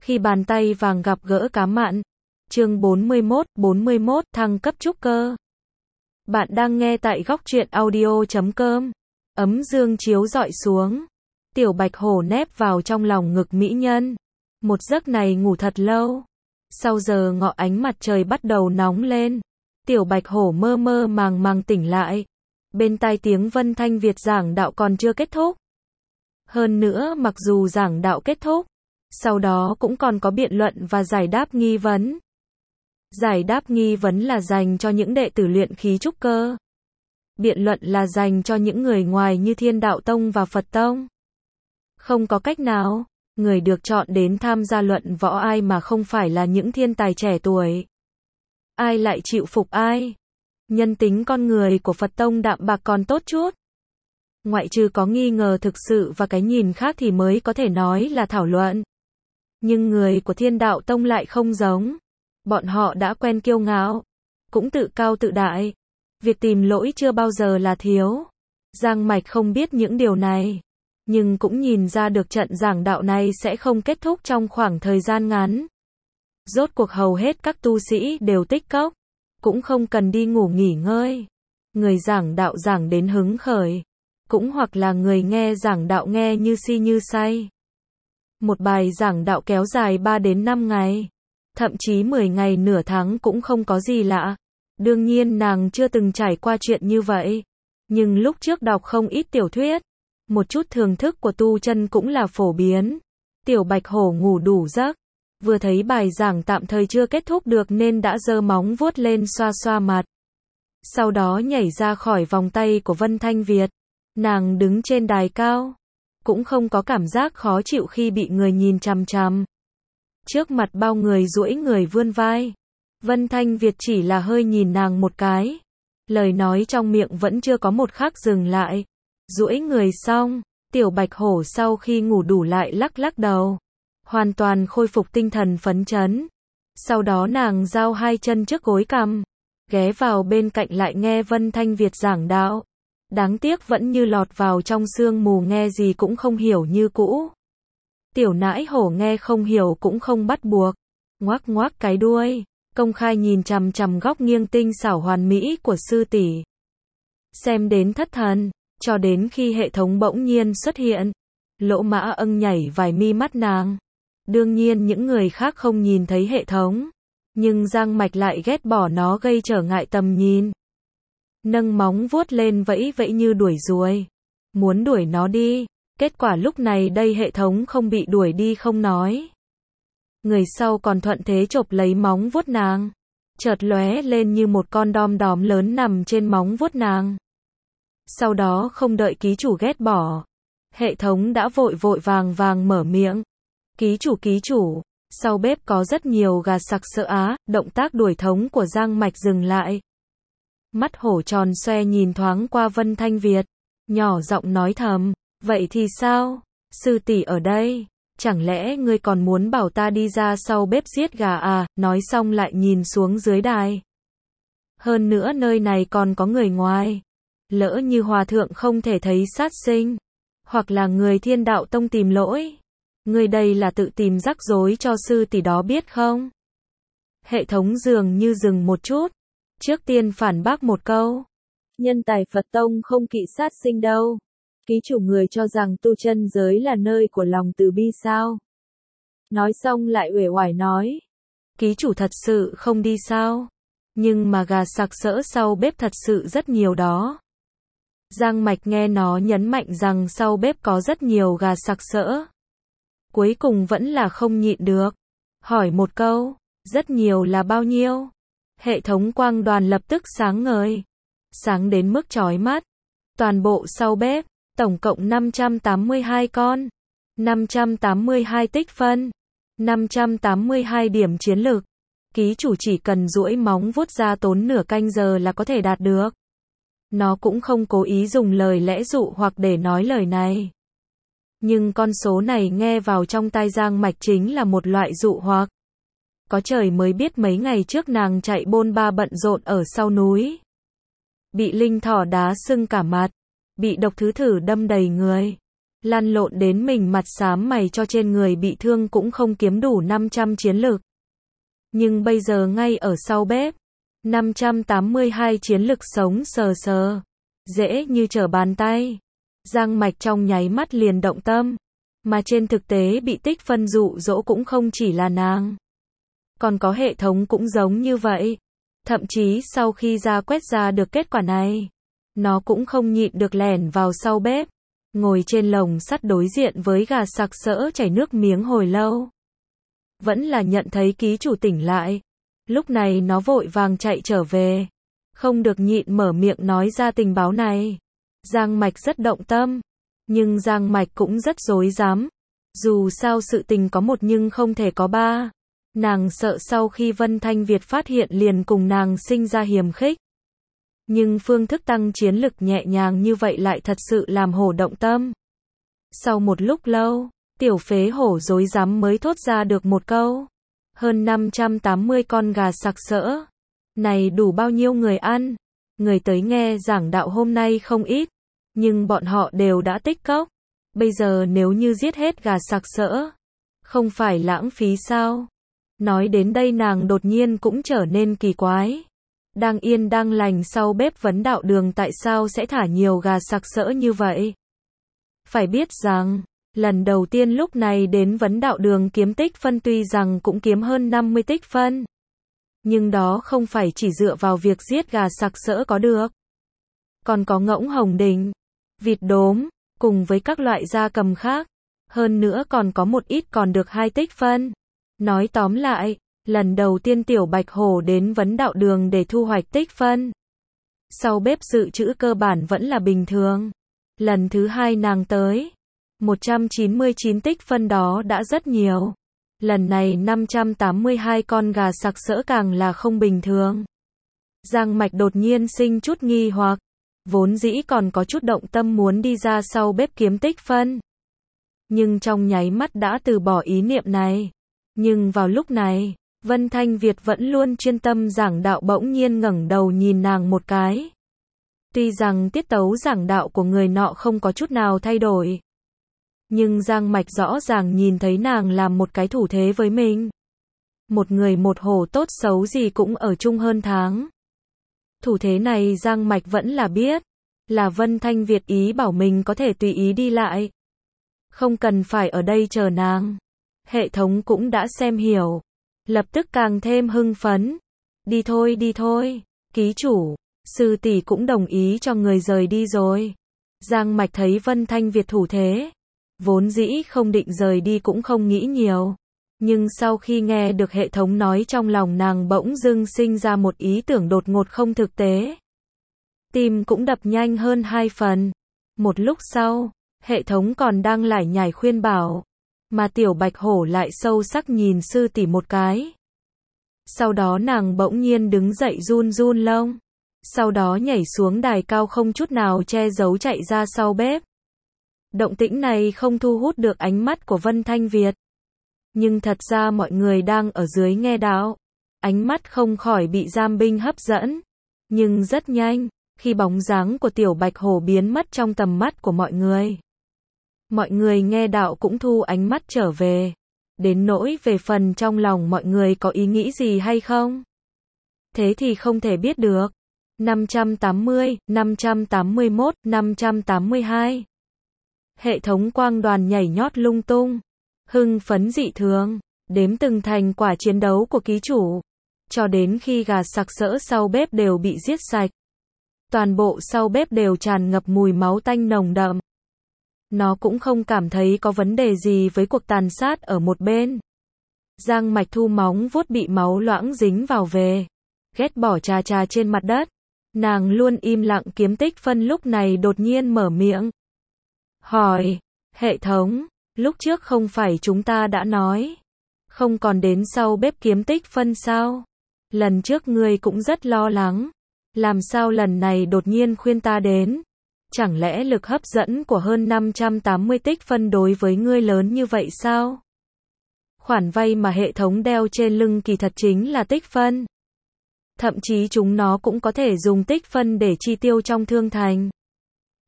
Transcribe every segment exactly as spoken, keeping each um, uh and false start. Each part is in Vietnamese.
Khi bàn tay vàng gặp gỡ cá mặn. Chương bốn mươi mốt, bốn mươi mốt, thăng cấp trúc cơ. Bạn đang nghe tại góc truyện audio chấm com. Ấm dương chiếu rọi xuống. Tiểu Bạch Hổ nép vào trong lòng ngực mỹ nhân. Một giấc này ngủ thật lâu. Sau giờ ngọ ánh mặt trời bắt đầu nóng lên. Tiểu Bạch Hổ mơ mơ màng màng tỉnh lại. Bên tai tiếng Vân Thanh Việt giảng đạo còn chưa kết thúc. Hơn nữa mặc dù giảng đạo kết thúc, sau đó cũng còn có biện luận và giải đáp nghi vấn. Giải đáp nghi vấn là dành cho những đệ tử luyện khí trúc cơ. Biện luận là dành cho những người ngoài như Thiên Đạo Tông và Phật Tông. Không có cách nào, người được chọn đến tham gia luận võ ai mà không phải là những thiên tài trẻ tuổi. Ai lại chịu phục ai? Nhân tính con người của Phật Tông đạm bạc còn tốt chút. Ngoại trừ có nghi ngờ thực sự và cái nhìn khác thì mới có thể nói là thảo luận. Nhưng người của Thiên Đạo Tông lại không giống. Bọn họ đã quen kiêu ngạo, cũng tự cao tự đại. Việc tìm lỗi chưa bao giờ là thiếu. Giang Mạch không biết những điều này, nhưng cũng nhìn ra được trận giảng đạo này sẽ không kết thúc trong khoảng thời gian ngắn. Rốt cuộc hầu hết các tu sĩ đều tích cốc, cũng không cần đi ngủ nghỉ ngơi. Người giảng đạo giảng đến hứng khởi, cũng hoặc là người nghe giảng đạo nghe như si như say. Một bài giảng đạo kéo dài ba đến năm ngày, thậm chí mười ngày nửa tháng cũng không có gì lạ. Đương nhiên nàng chưa từng trải qua chuyện như vậy, nhưng lúc trước đọc không ít tiểu thuyết, một chút thưởng thức của tu chân cũng là phổ biến. Tiểu Bạch Hổ ngủ đủ giấc, vừa thấy bài giảng tạm thời chưa kết thúc được nên đã giơ móng vuốt lên xoa xoa mặt. Sau đó nhảy ra khỏi vòng tay của Vân Thanh Việt. Nàng đứng trên đài cao, cũng không có cảm giác khó chịu khi bị người nhìn chằm chằm. Trước mặt bao người duỗi người vươn vai. Vân Thanh Việt chỉ là hơi nhìn nàng một cái. Lời nói trong miệng vẫn chưa có một khắc dừng lại. Duỗi người xong, Tiểu Bạch Hổ sau khi ngủ đủ lại lắc lắc đầu. Hoàn toàn khôi phục tinh thần phấn chấn. Sau đó nàng giao hai chân trước gối cằm, ghé vào bên cạnh lại nghe Vân Thanh Việt giảng đạo. Đáng tiếc vẫn như lọt vào trong sương mù, nghe gì cũng không hiểu như cũ. Tiểu Nãi Hổ nghe không hiểu cũng không bắt buộc, ngoắc ngoắc cái đuôi, công khai nhìn chằm chằm góc nghiêng tinh xảo hoàn mỹ của sư tỷ. Xem đến thất thần, cho đến khi hệ thống bỗng nhiên xuất hiện. Lỗ Mã Âng nhảy vài mi mắt nàng. Đương nhiên những người khác không nhìn thấy hệ thống, nhưng Giang Mạch lại ghét bỏ nó gây trở ngại tầm nhìn. Nâng móng vuốt lên vẫy vẫy như đuổi ruồi, muốn đuổi nó đi. Kết quả lúc này đây hệ thống không bị đuổi đi không nói, người sau còn thuận thế chộp lấy móng vuốt nàng, chợt lóe lên như một con đom đóm lớn nằm trên móng vuốt nàng. Sau đó không đợi ký chủ ghét bỏ, hệ thống đã vội vội vàng vàng mở miệng. Ký chủ ký chủ, sau bếp có rất nhiều gà sặc sỡ á. Động tác đuổi thống của Giang Mạch dừng lại. Mắt hổ tròn xoe nhìn thoáng qua Vân Thanh Việt, nhỏ giọng nói thầm, vậy thì sao? Sư tỷ ở đây, chẳng lẽ ngươi còn muốn bảo ta đi ra sau bếp giết gà à? Nói xong lại nhìn xuống dưới đài. Hơn nữa nơi này còn có người ngoài. Lỡ như hòa thượng không thể thấy sát sinh, hoặc là người Thiên Đạo Tông tìm lỗi, ngươi đây là tự tìm rắc rối cho sư tỷ đó biết không? Hệ thống dường như dừng một chút, trước tiên phản bác một câu. Nhân tài Phật Tông không kỵ sát sinh đâu. Ký chủ người cho rằng tu chân giới là nơi của lòng từ bi sao? Nói xong lại uể oải nói. Ký chủ thật sự không đi sao? Nhưng mà gà sặc sỡ sau bếp thật sự rất nhiều đó. Giang Mạch nghe nó nhấn mạnh rằng sau bếp có rất nhiều gà sặc sỡ, cuối cùng vẫn là không nhịn được, hỏi một câu, rất nhiều là bao nhiêu? Hệ thống quang đoàn lập tức sáng ngời, sáng đến mức chói mắt. Toàn bộ sau bếp, tổng cộng năm trăm tám mươi hai con, năm trăm tám mươi hai tích phân, năm trăm tám mươi hai điểm chiến lực. Ký chủ chỉ cần duỗi móng vuốt ra tốn nửa canh giờ là có thể đạt được. Nó cũng không cố ý dùng lời lẽ dụ hoặc để nói lời này. Nhưng con số này nghe vào trong tai Giang Mạch chính là một loại dụ hoặc. Có trời mới biết mấy ngày trước nàng chạy bôn ba bận rộn ở sau núi. Bị linh thỏ đá sưng cả mặt, bị độc thứ thử đâm đầy người. lăn lộn đến mình mặt xám mày cho trên người bị thương cũng không kiếm đủ năm trăm chiến lực. Nhưng bây giờ ngay ở sau bếp, năm trăm tám mươi hai chiến lực sống sờ sờ, dễ như trở bàn tay. Giang Mạch trong nháy mắt liền động tâm, mà trên thực tế bị tích phân dụ dỗ cũng không chỉ là nàng. Còn có hệ thống cũng giống như vậy. Thậm chí sau khi ra quét ra được kết quả này, nó cũng không nhịn được lẻn vào sau bếp, ngồi trên lồng sắt đối diện với gà sặc sỡ chảy nước miếng hồi lâu. Vẫn là nhận thấy ký chủ tỉnh lại. Lúc này nó vội vàng chạy trở về, không được nhịn mở miệng nói ra tình báo này. Giang Mạch rất động tâm, nhưng Giang Mạch cũng rất rối rắm. Dù sao sự tình có một nhưng không thể có ba. Nàng sợ sau khi Vân Thanh Việt phát hiện liền cùng nàng sinh ra hiềm khích. Nhưng phương thức tăng chiến lực nhẹ nhàng như vậy lại thật sự làm hổ động tâm. Sau một lúc lâu, tiểu phế hổ rối rắm mới thốt ra được một câu. Hơn năm trăm tám mươi con gà sặc sỡ. Này đủ bao nhiêu người ăn? Người tới nghe giảng đạo hôm nay không ít, nhưng bọn họ đều đã tích cốc. Bây giờ nếu như giết hết gà sặc sỡ, không phải lãng phí sao? Nói đến đây nàng đột nhiên cũng trở nên kỳ quái. Đang yên đang lành sau bếp vấn đạo đường tại sao sẽ thả nhiều gà sặc sỡ như vậy? Phải biết rằng, lần đầu tiên lúc này đến vấn đạo đường kiếm tích phân tuy rằng cũng kiếm hơn năm mươi tích phân. Nhưng đó không phải chỉ dựa vào việc giết gà sặc sỡ có được. Còn có ngỗng hồng đình, vịt đốm, cùng với các loại gia cầm khác. Hơn nữa còn có một ít còn được hai tích phân. Nói tóm lại, lần đầu tiên tiểu bạch hổ đến vấn đạo đường để thu hoạch tích phân. Sau bếp dự trữ cơ bản vẫn là bình thường. Lần thứ hai nàng tới, một trăm chín mươi chín tích phân đó đã rất nhiều. Lần này năm trăm tám mươi hai con gà sặc sỡ càng là không bình thường. Giang Mạch đột nhiên sinh chút nghi hoặc, vốn dĩ còn có chút động tâm muốn đi ra sau bếp kiếm tích phân. Nhưng trong nháy mắt đã từ bỏ ý niệm này. Nhưng vào lúc này, Vân Thanh Việt vẫn luôn chuyên tâm giảng đạo bỗng nhiên ngẩng đầu nhìn nàng một cái. Tuy rằng tiết tấu giảng đạo của người nọ không có chút nào thay đổi, nhưng Giang Mạch rõ ràng nhìn thấy nàng làm một cái thủ thế với mình. Một người một hổ tốt xấu gì cũng ở chung hơn tháng. Thủ thế này Giang Mạch vẫn là biết, là Vân Thanh Việt ý bảo mình có thể tùy ý đi lại. Không cần phải ở đây chờ nàng. Hệ thống cũng đã xem hiểu. Lập tức càng thêm hưng phấn. Đi thôi đi thôi, ký chủ, sư tỷ cũng đồng ý cho người rời đi rồi. Giang Mạch thấy Vân Thanh Việt thủ thế, vốn dĩ không định rời đi cũng không nghĩ nhiều. Nhưng sau khi nghe được hệ thống nói trong lòng nàng bỗng dưng sinh ra một ý tưởng đột ngột không thực tế. Tim cũng đập nhanh hơn hai phần. Một lúc sau, hệ thống còn đang lải nhải khuyên bảo, mà tiểu bạch hổ lại sâu sắc nhìn sư tỷ một cái. Sau đó nàng bỗng nhiên đứng dậy run run lông. Sau đó nhảy xuống đài cao không chút nào che giấu chạy ra sau bếp. Động tĩnh này không thu hút được ánh mắt của Vân Thanh Việt. Nhưng thật ra mọi người đang ở dưới nghe đạo. Ánh mắt không khỏi bị giam binh hấp dẫn. Nhưng rất nhanh, khi bóng dáng của tiểu bạch hổ biến mất trong tầm mắt của mọi người, mọi người nghe đạo cũng thu ánh mắt trở về. Đến nỗi về phần trong lòng mọi người có ý nghĩ gì hay không? Thế thì không thể biết được. năm trăm tám mươi, năm trăm tám mươi mốt, năm trăm tám mươi hai. Hệ thống quang đoàn nhảy nhót lung tung, hưng phấn dị thường, đếm từng thành quả chiến đấu của ký chủ, cho đến khi gà sặc sỡ sau bếp đều bị giết sạch. Toàn bộ sau bếp đều tràn ngập mùi máu tanh nồng đậm. Nó cũng không cảm thấy có vấn đề gì với cuộc tàn sát ở một bên. Giang Mạch thu móng vuốt bị máu loãng dính vào về, ghét bỏ trà trà trên mặt đất. Nàng luôn im lặng kiếm tích phân lúc này đột nhiên mở miệng. Hỏi, hệ thống, lúc trước không phải chúng ta đã nói, không còn đến sau bếp kiếm tích phân sao? Lần trước ngươi cũng rất lo lắng, làm sao lần này đột nhiên khuyên ta đến? Chẳng lẽ lực hấp dẫn của hơn năm trăm tám mươi tích phân đối với ngươi lớn như vậy sao? Khoản vay mà hệ thống đeo trên lưng kỳ thật chính là tích phân. Thậm chí chúng nó cũng có thể dùng tích phân để chi tiêu trong thương thành.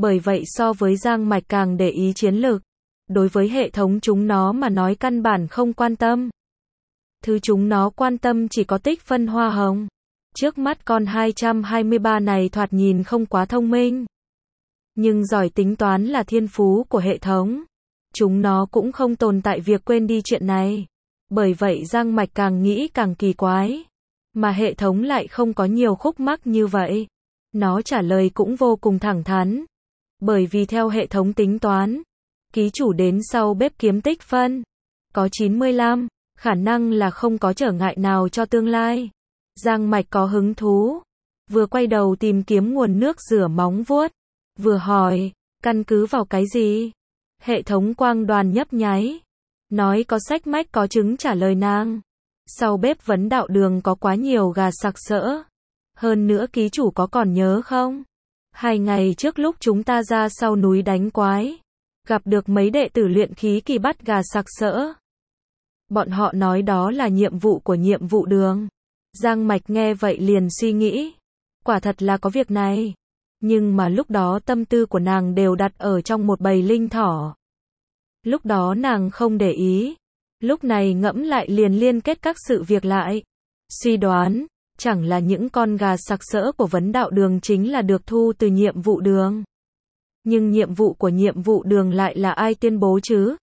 Bởi vậy so với Giang Mạch càng để ý chiến lược. Đối với hệ thống chúng nó mà nói căn bản không quan tâm. Thứ chúng nó quan tâm chỉ có tích phân hoa hồng. Trước mắt con hai trăm hai mươi ba này thoạt nhìn không quá thông minh. Nhưng giỏi tính toán là thiên phú của hệ thống. Chúng nó cũng không tồn tại việc quên đi chuyện này. Bởi vậy Giang Mạch càng nghĩ càng kỳ quái. Mà hệ thống lại không có nhiều khúc mắc như vậy. Nó trả lời cũng vô cùng thẳng thắn. Bởi vì theo hệ thống tính toán, ký chủ đến sau bếp kiếm tích phân có chín mươi lăm, khả năng là không có trở ngại nào cho tương lai. Giang Mạch có hứng thú, vừa quay đầu tìm kiếm nguồn nước rửa móng vuốt, vừa hỏi, căn cứ vào cái gì? Hệ thống quang đoàn nhấp nháy, nói có sách mách có chứng trả lời nàng. Sau bếp vấn đạo đường có quá nhiều gà sặc sỡ. Hơn nữa ký chủ có còn nhớ không? Hai ngày trước lúc chúng ta ra sau núi đánh quái, gặp được mấy đệ tử luyện khí kỳ bắt gà sặc sỡ. Bọn họ nói đó là nhiệm vụ của nhiệm vụ đường. Giang Mạch nghe vậy liền suy nghĩ. Quả thật là có việc này. Nhưng mà lúc đó tâm tư của nàng đều đặt ở trong một bầy linh thỏ. Lúc đó nàng không để ý. Lúc này ngẫm lại liền liên kết các sự việc lại. Suy đoán, chẳng là những con gà sặc sỡ của vấn đạo đường chính là được thu từ nhiệm vụ đường. Nhưng nhiệm vụ của nhiệm vụ đường lại là ai tuyên bố chứ?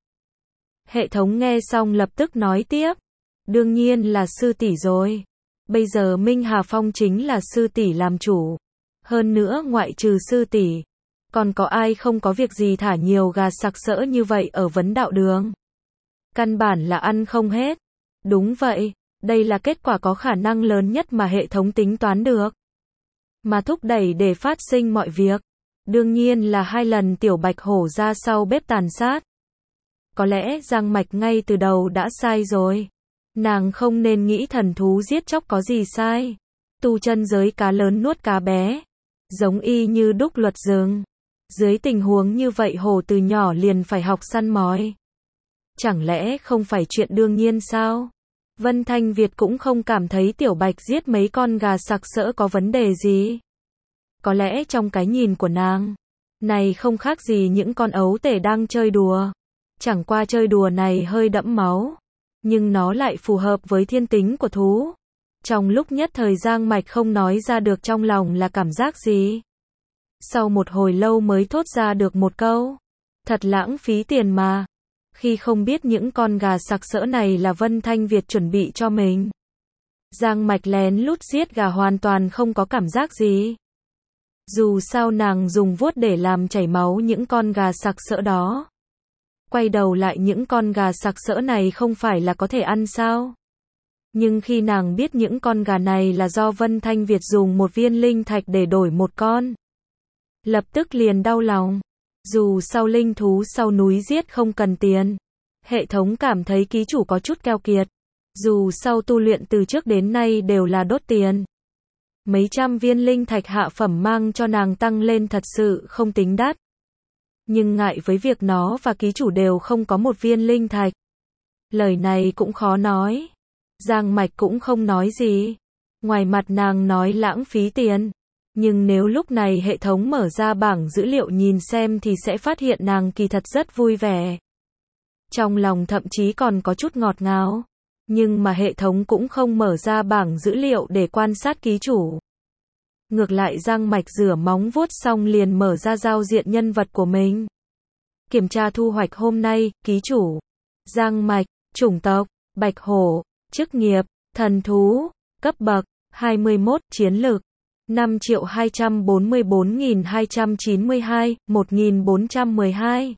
Hệ thống nghe xong lập tức nói tiếp. Đương nhiên là sư tỷ rồi. Bây giờ Minh Hà Phong chính là sư tỷ làm chủ. Hơn nữa ngoại trừ sư tỷ, còn có ai không có việc gì thả nhiều gà sặc sỡ như vậy ở vấn đạo đường? Căn bản là ăn không hết. Đúng vậy, đây là kết quả có khả năng lớn nhất mà hệ thống tính toán được. Mà thúc đẩy để phát sinh mọi việc. Đương nhiên là hai lần tiểu bạch hổ ra sau bếp tàn sát. Có lẽ Giang Mạch ngay từ đầu đã sai rồi. Nàng không nên nghĩ thần thú giết chóc có gì sai. Tu chân giới cá lớn nuốt cá bé. Giống y như đúc luật rừng. Dưới tình huống như vậy hổ từ nhỏ liền phải học săn mồi. Chẳng lẽ không phải chuyện đương nhiên sao? Vân Thanh Việt cũng không cảm thấy tiểu bạch giết mấy con gà sặc sỡ có vấn đề gì. Có lẽ trong cái nhìn của nàng, này không khác gì những con ấu tể đang chơi đùa. Chẳng qua chơi đùa này hơi đẫm máu. Nhưng nó lại phù hợp với thiên tính của thú. Trong lúc nhất thời Giang Mạch không nói ra được trong lòng là cảm giác gì. Sau một hồi lâu mới thốt ra được một câu. Thật lãng phí tiền mà. Khi không biết những con gà sặc sỡ này là Vân Thanh Việt chuẩn bị cho mình. Giang Mạch lén lút giết gà hoàn toàn không có cảm giác gì. Dù sao nàng dùng vuốt để làm chảy máu những con gà sặc sỡ đó. Quay đầu lại những con gà sặc sỡ này không phải là có thể ăn sao? Nhưng khi nàng biết những con gà này là do Vân Thanh Việt dùng một viên linh thạch để đổi một con, lập tức liền đau lòng. Dù sau linh thú sau núi giết không cần tiền. Hệ thống cảm thấy ký chủ có chút keo kiệt. Dù sau tu luyện từ trước đến nay đều là đốt tiền. Mấy trăm viên linh thạch hạ phẩm mang cho nàng tăng lên thật sự không tính đắt. Nhưng ngại với việc nó và ký chủ đều không có một viên linh thạch. Lời này cũng khó nói. Giang Mạch cũng không nói gì. Ngoài mặt nàng nói lãng phí tiền. Nhưng nếu lúc này hệ thống mở ra bảng dữ liệu nhìn xem thì sẽ phát hiện nàng kỳ thật rất vui vẻ. Trong lòng thậm chí còn có chút ngọt ngào. Nhưng mà hệ thống cũng không mở ra bảng dữ liệu để quan sát ký chủ. Ngược lại Giang Mạch rửa móng vuốt xong liền mở ra giao diện nhân vật của mình. Kiểm tra thu hoạch hôm nay, ký chủ. Giang Mạch, chủng tộc, bạch hổ, chức nghiệp, thần thú, cấp bậc, hai mươi mốt, chiến lược, năm triệu hai trăm bốn mươi bốn nghìn hai trăm chín mươi hai, một nghìn bốn trăm mười hai.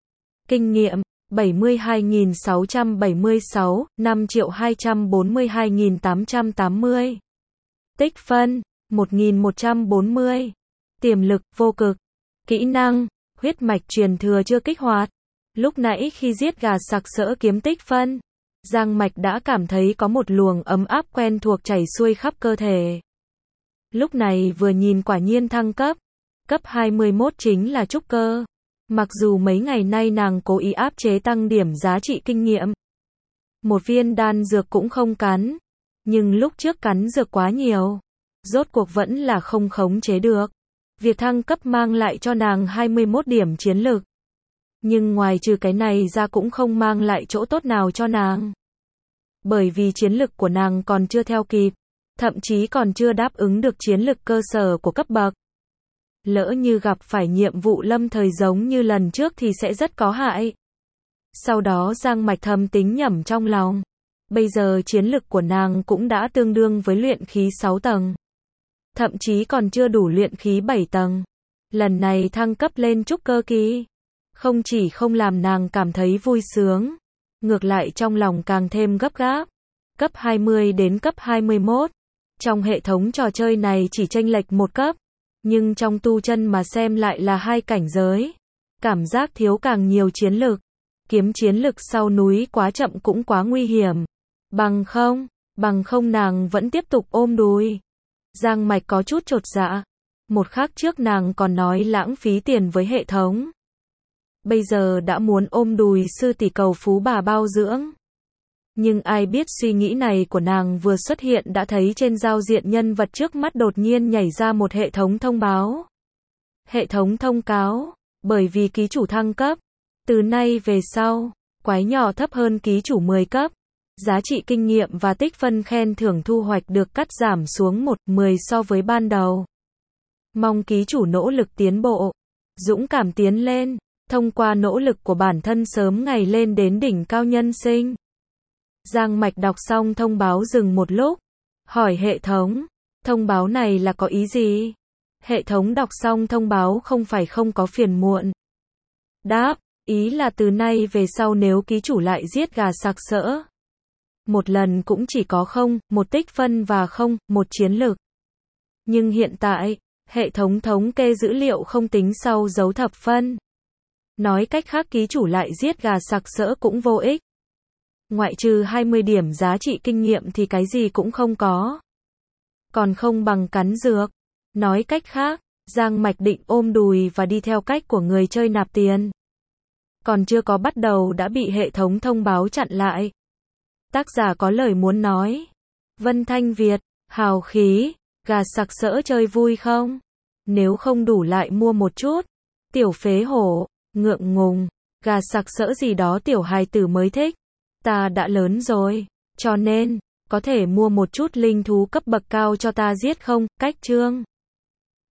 Kinh nghiệm, bảy mươi hai nghìn sáu trăm bảy mươi sáu, năm triệu hai trăm bốn mươi hai nghìn tám trăm tám mươi. Tích phân, một nghìn một trăm bốn mươi. Tiềm lực, vô cực. Kỹ năng, huyết mạch truyền thừa chưa kích hoạt. Lúc nãy khi giết gà sặc sỡ kiếm tích phân, Giang Mạch đã cảm thấy có một luồng ấm áp quen thuộc chảy xuôi khắp cơ thể. Lúc này vừa nhìn quả nhiên thăng cấp. Cấp hai mươi mốt chính là trúc cơ. Mặc dù mấy ngày nay nàng cố ý áp chế tăng điểm giá trị kinh nghiệm. Một viên đan dược cũng không cắn. Nhưng lúc trước cắn dược quá nhiều. Rốt cuộc vẫn là không khống chế được. Việc thăng cấp mang lại cho nàng hai mươi mốt điểm chiến lực. Nhưng ngoài trừ cái này ra cũng không mang lại chỗ tốt nào cho nàng. Bởi vì chiến lực của nàng còn chưa theo kịp, thậm chí còn chưa đáp ứng được chiến lực cơ sở của cấp bậc. Lỡ như gặp phải nhiệm vụ lâm thời giống như lần trước thì sẽ rất có hại. Sau đó Giang Mạch thầm tính nhẩm trong lòng. Bây giờ chiến lực của nàng cũng đã tương đương với luyện khí sáu tầng. Thậm chí còn chưa đủ luyện khí bảy tầng. Lần này thăng cấp lên trúc cơ kỳ. Không chỉ không làm nàng cảm thấy vui sướng. Ngược lại trong lòng càng thêm gấp gáp. Cấp hai mươi đến cấp hai mươi mốt. Trong hệ thống trò chơi này chỉ chênh lệch một cấp. Nhưng trong tu chân mà xem lại là hai cảnh giới. Cảm giác thiếu càng nhiều chiến lực. Kiếm chiến lực sau núi quá chậm cũng quá nguy hiểm. Bằng không, bằng không nàng vẫn tiếp tục ôm đùi. Giang Mạch có chút chột dạ. Một khắc trước nàng còn nói lãng phí tiền với hệ thống. Bây giờ đã muốn ôm đùi sư tỷ cầu phú bà bao dưỡng. Nhưng ai biết suy nghĩ này của nàng vừa xuất hiện đã thấy trên giao diện nhân vật trước mắt đột nhiên nhảy ra một hệ thống thông báo. Hệ thống thông cáo, bởi vì ký chủ thăng cấp. Từ nay về sau, quái nhỏ thấp hơn ký chủ mười cấp. Giá trị kinh nghiệm và tích phân khen thưởng thu hoạch được cắt giảm xuống một phần mười so với ban đầu. Mong ký chủ nỗ lực tiến bộ, dũng cảm tiến lên, thông qua nỗ lực của bản thân sớm ngày lên đến đỉnh cao nhân sinh. Giang Mạch đọc xong thông báo dừng một lúc, hỏi hệ thống, thông báo này là có ý gì? Hệ thống đọc xong thông báo không phải không có phiền muộn. Đáp, ý là từ nay về sau nếu ký chủ lại giết gà sặc sỡ. Một lần cũng chỉ có không, một tích phân và không, một chiến lực. Nhưng hiện tại, hệ thống thống kê dữ liệu không tính sau dấu thập phân. Nói cách khác ký chủ lại giết gà sặc sỡ cũng vô ích. Ngoại trừ hai mươi điểm giá trị kinh nghiệm thì cái gì cũng không có. Còn không bằng cắn dược. Nói cách khác, Giang Mạch định ôm đùi và đi theo cách của người chơi nạp tiền. Còn chưa có bắt đầu đã bị hệ thống thông báo chặn lại. Tác giả có lời muốn nói. Vân Thanh Việt, hào khí, gà sặc sỡ chơi vui không? Nếu không đủ lại mua một chút. Tiểu phế hổ, ngượng ngùng, gà sặc sỡ gì đó tiểu hài tử mới thích. Ta đã lớn rồi, cho nên, có thể mua một chút linh thú cấp bậc cao cho ta giết không? Cách chương